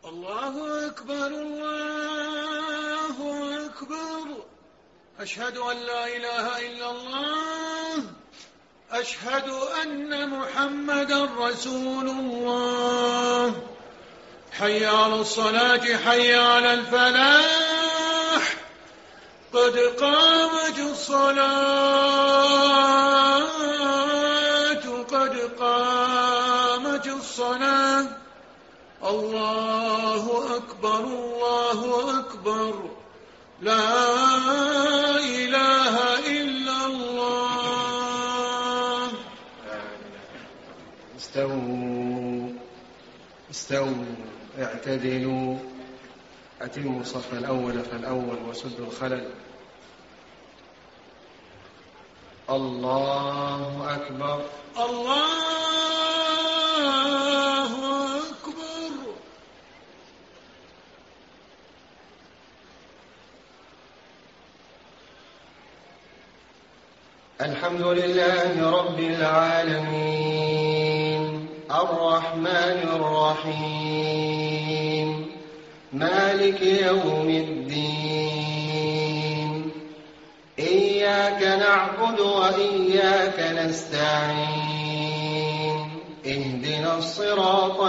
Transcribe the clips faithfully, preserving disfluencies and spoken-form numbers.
الله أكبر الله أكبر. أشهد أن لا إله إلا الله. أشهد أن محمدا رسول الله. حي على الصلاة حي على الفلاح. قد قامت الصلاة قد قامت الصلاة. الله أكبر الله أكبر. لا إله إلا الله. استووا استووا اعتدلوا أتموا الصف الأول فالأول وسدوا الخلل. الله أكبر الله أكبر. الحمد لله رب العالمين الرحمن الرحيم مالك يوم الدين. إياك نعبد وإياك نستعين. اهدنا الصراط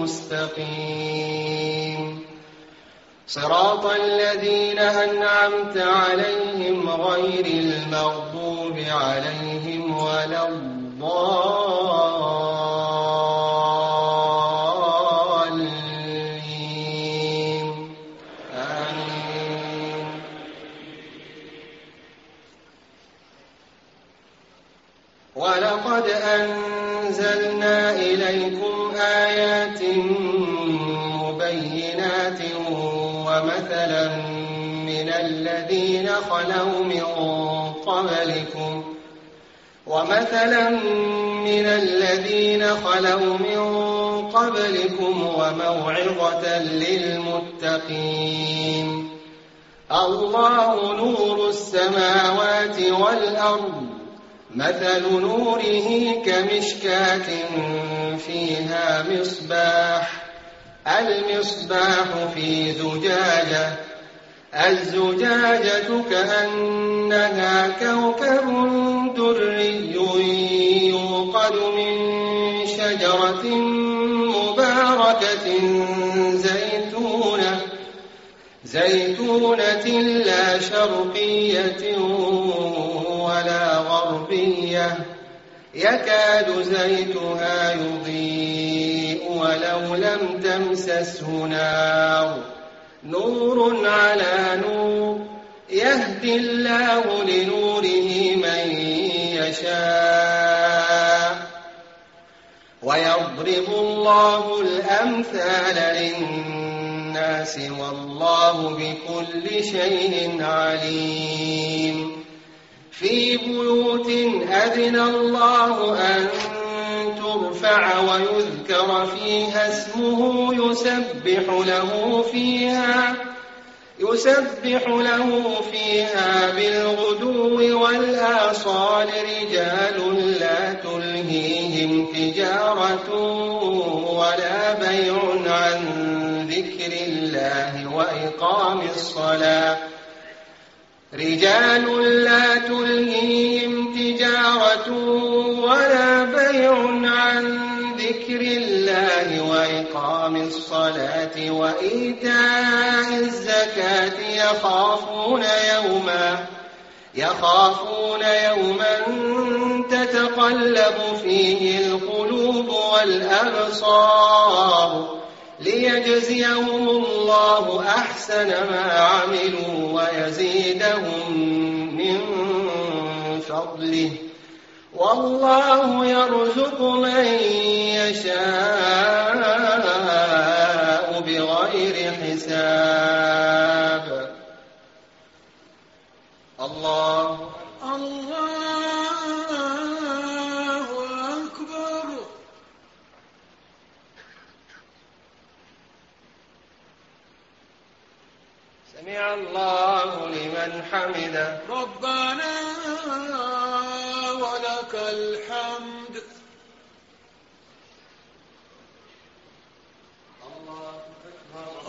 المستقيم صراط الذين أنعمت عليهم غير المغضوب عليهم ولا الضالين. آمين. ولقد أنزلنا إليكم آيات مبينات ومثلا من الذين خلوا من قبلكم ومثلا من الذين خلوا من قبلكم وموعظة للمتقين. الله نور السماوات والأرض. مثل نوره كمشكاة فيها مصباح. المصباح في زجاجة. الزجاجة كأنها كوكب دري يوقد من شجرة مباركة زيتونة زيتونة لا شرقية ولا غربية يكاد زيتها يضيء ولو لم تمسسه نار. نور على نور يهدي الله لنوره من يشاء ويضرب الله الأمثال للناس والله بكل شيء عليم. في بيوت أذن الله أن ترفع ويذكر فيها اسمه يسبح له فيها يسبح له فيها بالغدو والآصال رجال لا تلهيهم تجارة ولا بيع عن ذكر الله وإقام الصلاة رجال لا تلهيهم تجارة ولا بيع عن ذكر الله وإقام الصلاة وإيتاء الزكاة يخافون يوما يخافون يوما تتقلب فيه القلوب والأبصار ليجزيهم الله أحسن ما عملوا ويزيدهم من فضله والله يرزق من يشاء بغير حساب. الله الله أكبر. سمع الله لمن حمده. ربنا ولك الحمد. الله أكبر.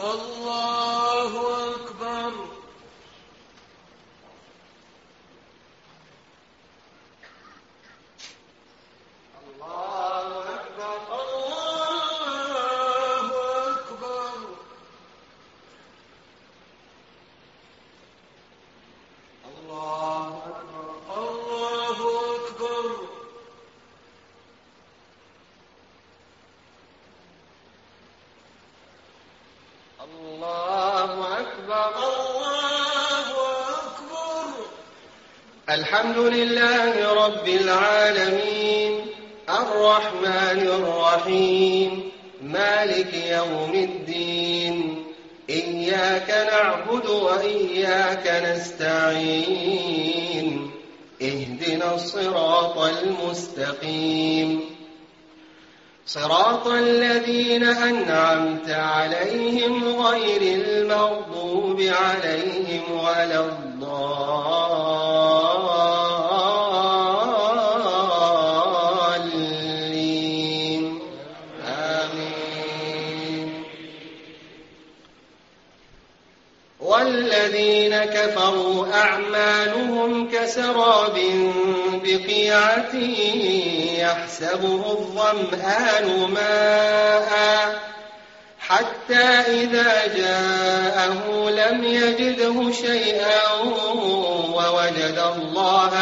الله أكبر. الله أكبر. الحمد لله رب العالمين الرحمن الرحيم مالك يوم الدين إياك نعبد وإياك نستعين اهدنا الصراط المستقيم صراط الذين أنعمت عليهم غير المغضوب عليهم ولا الضالين آمين. والذين كفروا أعمالهم كسراب بقيعة يحسبه الظمآن ماء حتى إذا جاءه لم يجده شيئا ووجد الله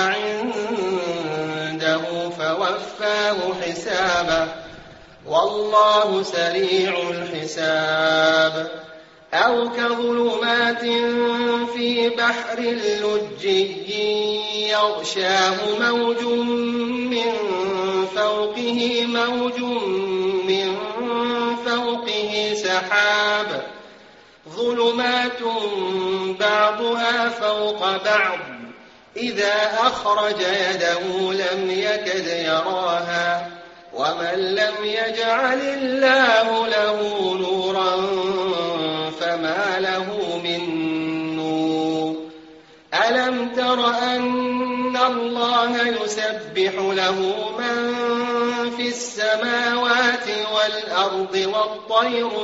عنده فوفاه حسابه والله سريع الحساب. أو كظلمات في بحر لجي يغشاه موج من فوقه موج من فوقه سحاب ظلمات بعضها فوق بعض إذا أخرج يده لم يكد يراها ومن لم يجعل الله له نورا فما له من نور. ألم تر أن الله يسبح له من في السماوات والأرض والطير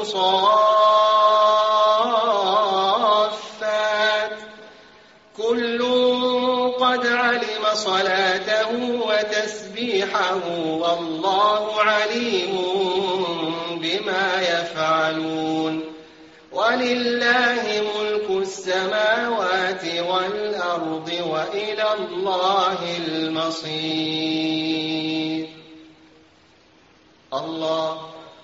صافات كل قد علم صلاته وتسبيحه والله عليم بما يفعلون. ولله ملك السماوات والأرض وإلى الله المصير. الله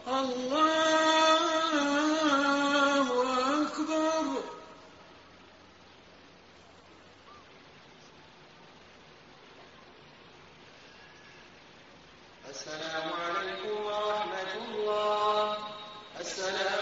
الله أكبر. السلام عليكم ورحمة الله. السلام